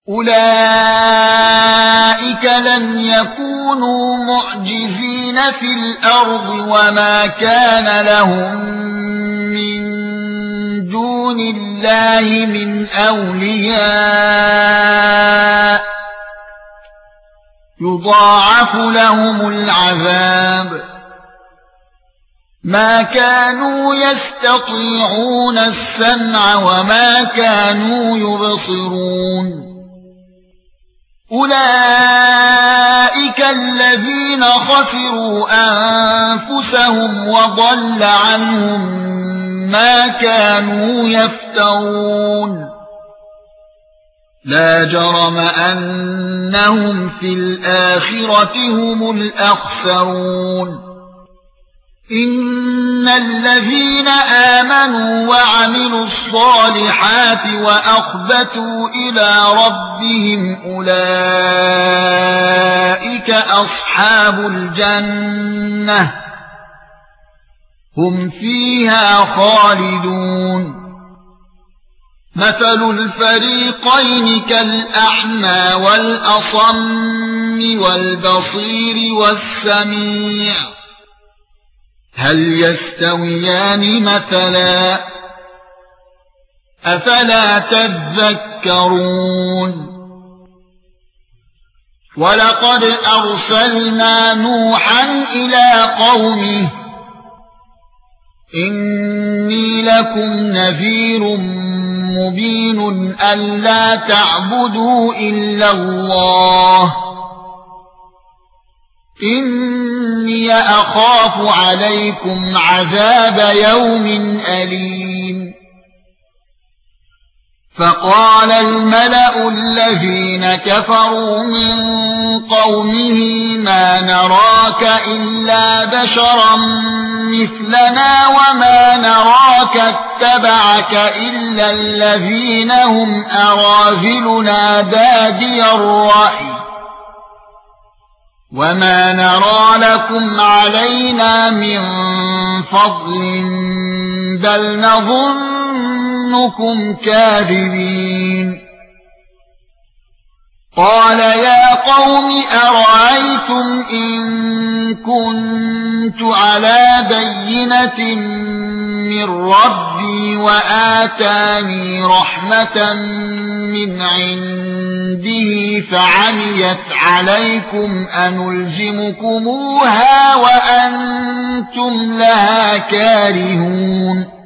أولئك لم يكونوا معجزين في الأرض وما كان لهم من دون الله من أولياء يضاعف لهم العذاب ما كانوا يستطيعون السمع وما كانوا يبصرون أولئك الذين خسروا أنفسهم وضل عنهم ما كانوا يفترون لا جرم أنهم في الآخرة هم الأخسرون إن الذين آمنوا وعملوا الصالحات وأخبتوا إلى ربهم أولئك أصحاب الجنة هم فيها خالدون مثل الفريقين كالأعمى والأصم والبصير والسميع هل يستويان مثلا أفلا تذكرون ولقد أرسلنا نوحا إلى قومه إني لكم نذير مبين ألا تعبدوا إلا الله إني أخاف عليكم عذاب يوم أليم فقال الملأ الذين كفروا من قومه ما نراك إلا بشرا مثلنا وما نراك اتبعك إلا الذين هم أراذلنا بادي الرأي وما نرى لكم علينا من فضل بل نظنكم كاذبين قال يا قوم أرأيتم إن كنت على بينة من ربي وآتاني رحمة من عنده فعميت عليكم أنلزمكموها وأنتم لها كارهون